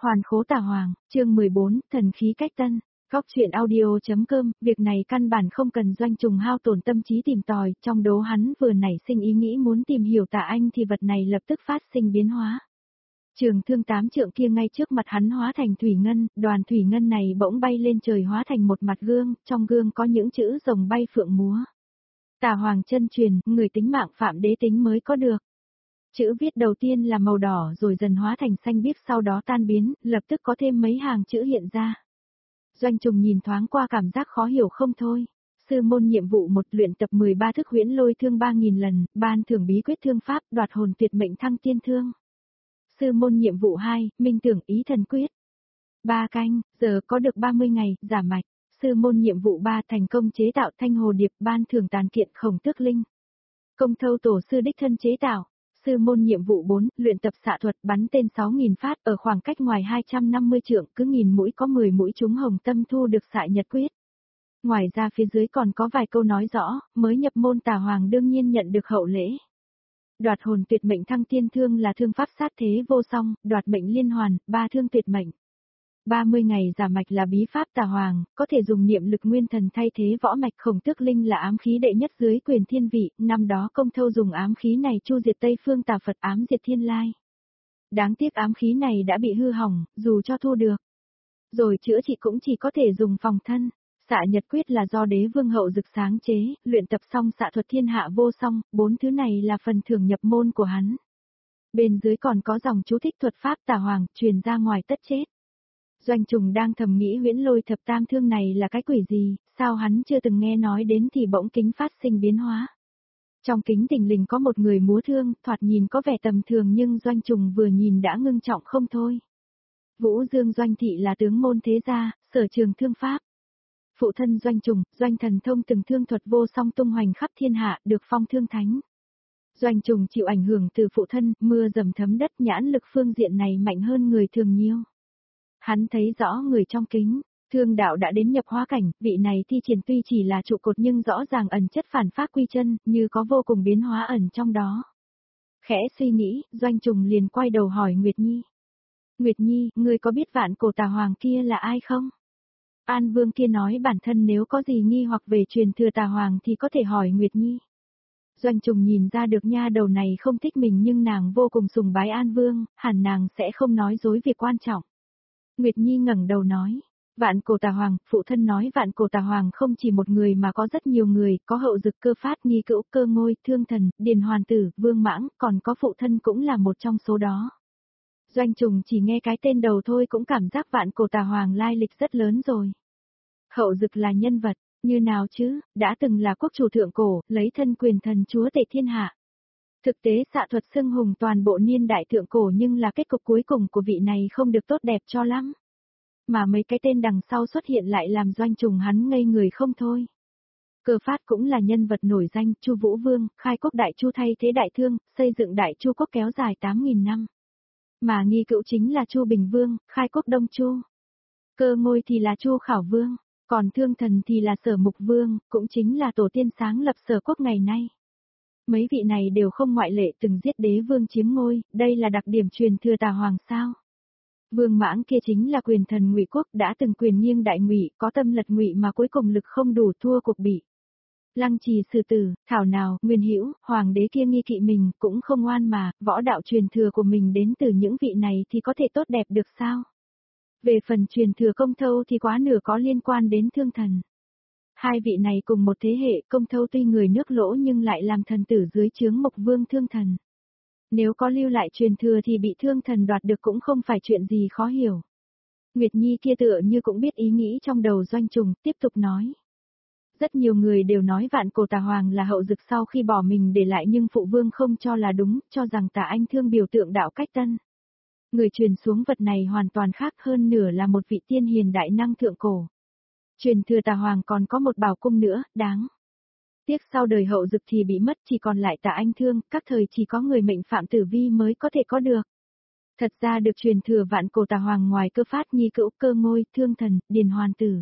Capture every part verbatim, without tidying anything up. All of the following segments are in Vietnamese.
Hoàn khố tà hoàng, chương mười bốn, thần khí cách tân. Góc chuyện audio.com, việc này căn bản không cần Doanh Trùng hao tổn tâm trí tìm tòi, trong đố hắn vừa nảy sinh ý nghĩ muốn tìm hiểu Tà Anh thì vật này lập tức phát sinh biến hóa. Trường thương tám trượng kia ngay trước mặt hắn hóa thành thủy ngân, đoàn thủy ngân này bỗng bay lên trời hóa thành một mặt gương, trong gương có những chữ rồng bay phượng múa. Tà hoàng chân truyền, người tính mạng phạm đế tính mới có được. Chữ viết đầu tiên là màu đỏ rồi dần hóa thành xanh biếc sau đó tan biến, lập tức có thêm mấy hàng chữ hiện ra. Doanh Trùng nhìn thoáng qua cảm giác khó hiểu không thôi. Sư môn nhiệm vụ một luyện tập mười ba thức huyễn lôi thương ba nghìn lần, ban thưởng bí quyết thương pháp đoạt hồn tuyệt mệnh thăng tiên thương. Sư môn nhiệm vụ hai, minh tưởng ý thần quyết. ba canh, giờ có được ba mươi ngày, giả mạch. Sư môn nhiệm vụ ba thành công chế tạo thanh hồ điệp ban thưởng tàn kiện khổng tước linh. Công thâu tổ sư đích thân chế tạo. Sư môn nhiệm vụ bốn, luyện tập xạ thuật bắn tên sáu nghìn phát ở khoảng cách ngoài hai trăm năm mươi trượng, cứ nghìn mũi có mười mũi trúng hồng tâm thu được xạ nhật quyết. Ngoài ra phía dưới còn có vài câu nói rõ, mới nhập môn Tà Hoàng đương nhiên nhận được hậu lễ. Đoạt hồn tuyệt mệnh thăng tiên thương là thương pháp sát thế vô song, đoạt mệnh liên hoàn, ba thương tuyệt mệnh. ba mươi ngày giả mạch là bí pháp Tà Hoàng, có thể dùng niệm lực nguyên thần thay thế võ mạch khổng tước linh là ám khí đệ nhất dưới quyền thiên vị, năm đó công thâu dùng ám khí này chu diệt Tây phương Tà Phật ám diệt thiên lai. Đáng tiếc ám khí này đã bị hư hỏng, dù cho thu được. Rồi chữa trị cũng chỉ có thể dùng phòng thân. Xạ nhật quyết là do đế vương hậu dực sáng chế, luyện tập xong xạ thuật thiên hạ vô song, bốn thứ này là phần thưởng nhập môn của hắn. Bên dưới còn có dòng chú thích thuật pháp Tà Hoàng, truyền ra ngoài tất chết. Doanh Trùng đang thầm nghĩ huyễn lôi thập tam thương này là cái quỷ gì, sao hắn chưa từng nghe nói đến thì bỗng kính phát sinh biến hóa. Trong kính thình lình có một người múa thương, thoạt nhìn có vẻ tầm thường nhưng Doanh Trùng vừa nhìn đã ngưng trọng không thôi. Vũ Dương Doanh Thị là tướng môn thế gia, sở trường thương pháp. Phụ thân Doanh Trùng, Doanh Thần Thông từng thương thuật vô song tung hoành khắp thiên hạ, được phong thương thánh. Doanh Trùng chịu ảnh hưởng từ phụ thân, mưa dầm thấm đất nhãn lực phương diện này mạnh hơn người thường nhiều. Hắn thấy rõ người trong kính, thương đạo đã đến nhập hóa cảnh, vị này thi triển tuy chỉ là trụ cột nhưng rõ ràng ẩn chất phản pháp quy chân, như có vô cùng biến hóa ẩn trong đó. Khẽ suy nghĩ, Doanh Trùng liền quay đầu hỏi Nguyệt Nhi. Nguyệt Nhi, ngươi có biết vạn cổ Tà Hoàng kia là ai không? An Vương kia nói bản thân nếu có gì nghi hoặc về truyền thừa Tà Hoàng thì có thể hỏi Nguyệt Nhi. Doanh Trùng nhìn ra được nha đầu này không thích mình nhưng nàng vô cùng sùng bái An Vương, hẳn nàng sẽ không nói dối việc quan trọng. Nguyệt Nhi ngẩng đầu nói, vạn cổ Tà Hoàng, phụ thân nói vạn cổ Tà Hoàng không chỉ một người mà có rất nhiều người, có hậu dực cơ phát nghi cữu cơ ngôi, thương thần, điền hoàn tử, vương mãng, còn có phụ thân cũng là một trong số đó. Doanh Trùng chỉ nghe cái tên đầu thôi cũng cảm giác vạn cổ Tà Hoàng lai lịch rất lớn rồi. Hậu dực là nhân vật, như nào chứ, đã từng là quốc chủ thượng cổ, lấy thân quyền thần chúa tể thiên hạ. Thực tế xạ thuật xưng hùng toàn bộ niên đại thượng cổ nhưng là kết cục cuối cùng của vị này không được tốt đẹp cho lắm. Mà mấy cái tên đằng sau xuất hiện lại làm Doanh Trùng hắn ngây người không thôi. Cơ phát cũng là nhân vật nổi danh, Chu Vũ Vương, khai quốc đại Chu thay thế đại thương, xây dựng đại Chu quốc kéo dài tám nghìn năm. Mà nghi cữu chính là Chu Bình Vương, khai quốc Đông Chu. Cơ ngôi thì là Chu Khảo Vương, còn thương thần thì là Sở Mục Vương, cũng chính là tổ tiên sáng lập Sở quốc ngày nay. Mấy vị này đều không ngoại lệ từng giết đế vương chiếm ngôi, đây là đặc điểm truyền thừa Tà Hoàng sao. Vương Mãng kia chính là quyền thần Ngụy quốc đã từng quyền nghiêng đại Ngụy, có tâm lật Ngụy mà cuối cùng lực không đủ thua cuộc bị. Lăng Trì xử tử, thảo nào, Nguyên Hữu, hoàng đế kia nghi kỵ mình, cũng không ngoan mà, võ đạo truyền thừa của mình đến từ những vị này thì có thể tốt đẹp được sao? Về phần truyền thừa Công Thâu thì quá nửa có liên quan đến thương thần. Hai vị này cùng một thế hệ, Công Thâu tuy người nước Lỗ nhưng lại làm thần tử dưới trướng Mộc Vương thương thần. Nếu có lưu lại truyền thừa thì bị thương thần đoạt được cũng không phải chuyện gì khó hiểu. Nguyệt Nhi kia tựa như cũng biết ý nghĩ trong đầu Doanh Trùng, tiếp tục nói. Rất nhiều người đều nói vạn cổ Tà Hoàng là hậu dực sau khi bỏ mình để lại nhưng phụ vương không cho là đúng, cho rằng Tà Anh thương biểu tượng đạo cách tân. Người truyền xuống vật này hoàn toàn khác hơn nửa là một vị tiên hiền đại năng thượng cổ. Truyền thừa Tà Hoàng còn có một bảo cung nữa, đáng. Tiếc sau đời hậu dực thì bị mất chỉ còn lại Tà Anh thương, các thời chỉ có người mệnh phạm tử vi mới có thể có được. Thật ra được truyền thừa vạn cổ Tà Hoàng ngoài cơ phát nhi cữu cơ ngôi, thương thần, điền hoàn tử.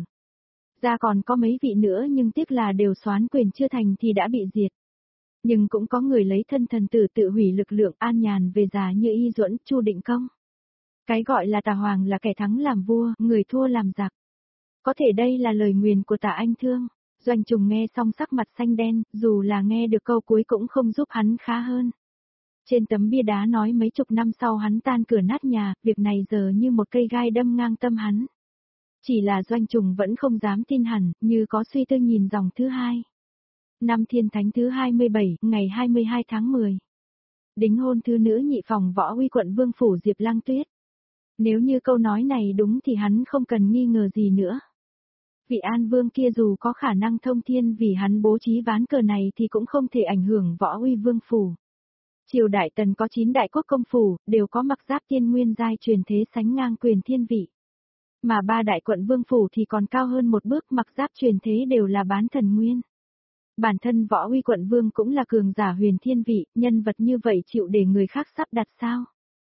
Ra còn có mấy vị nữa nhưng tiếc là đều soán quyền chưa thành thì đã bị diệt. Nhưng cũng có người lấy thân thần tử tự hủy lực lượng an nhàn về già như Y Duẫn, Chu Định Công. Cái gọi là Tà Hoàng là kẻ thắng làm vua, người thua làm giặc. Có thể đây là lời nguyền của Tả Anh Thương. Doanh Trùng nghe xong sắc mặt xanh đen, dù là nghe được câu cuối cũng không giúp hắn khá hơn. Trên tấm bia đá nói mấy chục năm sau hắn tan cửa nát nhà, việc này giờ như một cây gai đâm ngang tâm hắn. Chỉ là Doanh Trùng vẫn không dám tin hẳn, như có suy tư nhìn dòng thứ hai. Năm Thiên Thánh thứ hai mươi bảy, ngày hai mươi hai tháng mười. Đính hôn thứ nữ nhị phòng Võ Uy quận Vương phủ Diệp Lăng Tuyết. Nếu như câu nói này đúng thì hắn không cần nghi ngờ gì nữa. Vị An Vương kia dù có khả năng thông thiên vì hắn bố trí ván cờ này thì cũng không thể ảnh hưởng Võ Uy Vương phủ. Triều Đại Tần có chín đại quốc công phủ, đều có mặc giáp tiên nguyên giai truyền thế sánh ngang quyền thiên vị. Mà ba đại quận vương phủ thì còn cao hơn một bước, mặc giáp truyền thế đều là bán thần nguyên. Bản thân Võ Uy quận vương cũng là cường giả huyền thiên vị, nhân vật như vậy chịu để người khác sắp đặt sao?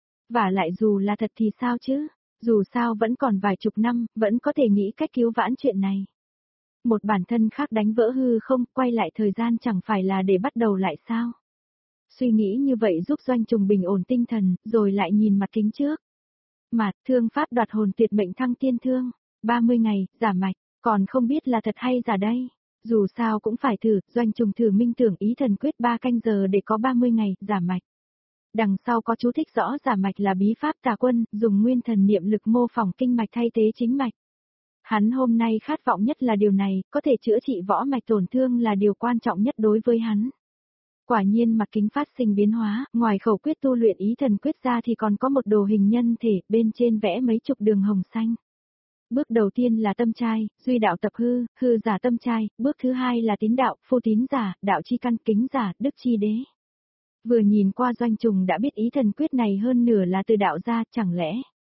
Và lại dù là thật thì sao chứ? Dù sao vẫn còn vài chục năm, vẫn có thể nghĩ cách cứu vãn chuyện này. Một bản thân khác đánh vỡ hư không, quay lại thời gian chẳng phải là để bắt đầu lại sao? Suy nghĩ như vậy giúp Doanh Trùng bình ổn tinh thần, rồi lại nhìn mặt kính trước. Mà, thương pháp đoạt hồn tuyệt mệnh thăng tiên thương, ba mươi ngày, giả mạch, còn không biết là thật hay giả đây. Dù sao cũng phải thử, Doanh Trùng thử minh tưởng ý thần quyết ba canh giờ để có ba mươi ngày, giả mạch. Đằng sau có chú thích rõ giả mạch là bí pháp tà quân, dùng nguyên thần niệm lực mô phỏng kinh mạch thay thế chính mạch. Hắn hôm nay khát vọng nhất là điều này, có thể chữa trị võ mạch tổn thương là điều quan trọng nhất đối với hắn. Quả nhiên mặt kính phát sinh biến hóa, ngoài khẩu quyết tu luyện ý thần quyết ra thì còn có một đồ hình nhân thể, bên trên vẽ mấy chục đường hồng xanh. Bước đầu tiên là tâm trai, duy đạo tập hư, hư giả tâm trai, bước thứ hai là tín đạo, phu tín giả, đạo chi căn, kính giả, đức chi đế. Vừa nhìn qua Doanh Trùng đã biết ý thần quyết này hơn nửa là từ đạo gia, chẳng lẽ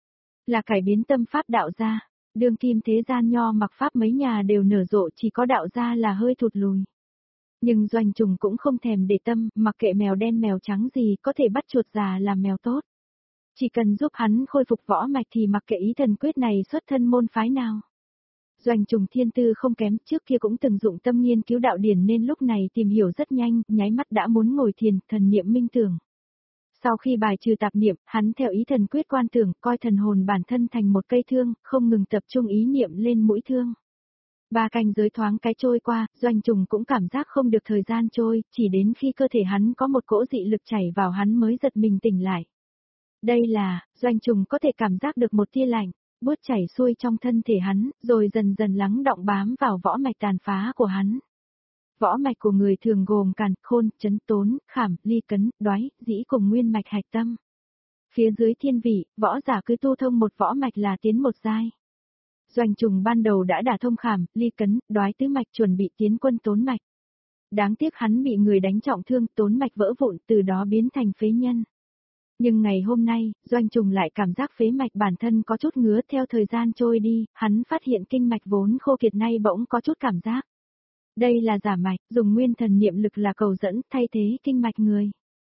là cải biến tâm pháp đạo gia. Đương kim thế gian nho mặc pháp mấy nhà đều nở rộ, chỉ có đạo gia là hơi thụt lùi. Nhưng Doanh Trùng cũng không thèm để tâm, mặc kệ mèo đen mèo trắng gì, có thể bắt chuột già làm mèo tốt. Chỉ cần giúp hắn khôi phục võ mạch thì mặc kệ ý thần quyết này xuất thân môn phái nào. Doanh Trùng thiên tư không kém, trước kia cũng từng dụng tâm nghiên cứu đạo điển nên lúc này tìm hiểu rất nhanh, nháy mắt đã muốn ngồi thiền, thần niệm minh tưởng. Sau khi bài trừ tạp niệm, hắn theo ý thần quyết quan tưởng, coi thần hồn bản thân thành một cây thương, không ngừng tập trung ý niệm lên mũi thương. Ba canh giới thoáng cái trôi qua, Doanh Trùng cũng cảm giác không được thời gian trôi, chỉ đến khi cơ thể hắn có một cỗ dị lực chảy vào hắn mới giật mình tỉnh lại. Đây là, Doanh Trùng có thể cảm giác được một tia lạnh, buốt chảy xuôi trong thân thể hắn, rồi dần dần lắng động bám vào võ mạch tàn phá của hắn. Võ mạch của người thường gồm càn, khôn, chấn tốn, khảm, ly cấn, đoái, dĩ cùng nguyên mạch hạch tâm. Phía dưới thiên vị, võ giả cứ tu thông một võ mạch là tiến một giai. Doanh Trùng ban đầu đã đả thông khảm, ly cấn, đoái tứ mạch chuẩn bị tiến quân tốn mạch. Đáng tiếc hắn bị người đánh trọng thương, tốn mạch vỡ vụn, từ đó biến thành phế nhân. Nhưng ngày hôm nay, Doanh Trùng lại cảm giác phế mạch bản thân có chút ngứa, theo thời gian trôi đi, hắn phát hiện kinh mạch vốn khô kiệt nay bỗng có chút cảm giác. Đây là giả mạch, dùng nguyên thần niệm lực là cầu dẫn, thay thế kinh mạch người.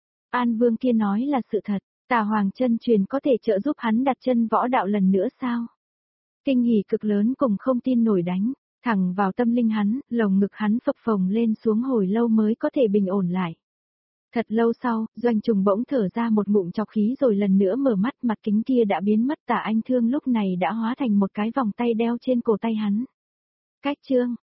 An Vương kia nói là sự thật, Tà Hoàng chân truyền có thể trợ giúp hắn đặt chân võ đạo lần nữa sao? Kinh hỉ cực lớn cùng không tin nổi đánh, thẳng vào tâm linh hắn, lồng ngực hắn phập phồng lên xuống hồi lâu mới có thể bình ổn lại. Thật lâu sau, Doanh Trùng bỗng thở ra một ngụm trọc khí rồi lần nữa mở mắt, mặt kính kia đã biến mất. Tả Anh Thương lúc này đã hóa thành một cái vòng tay đeo trên cổ tay hắn. Cách chương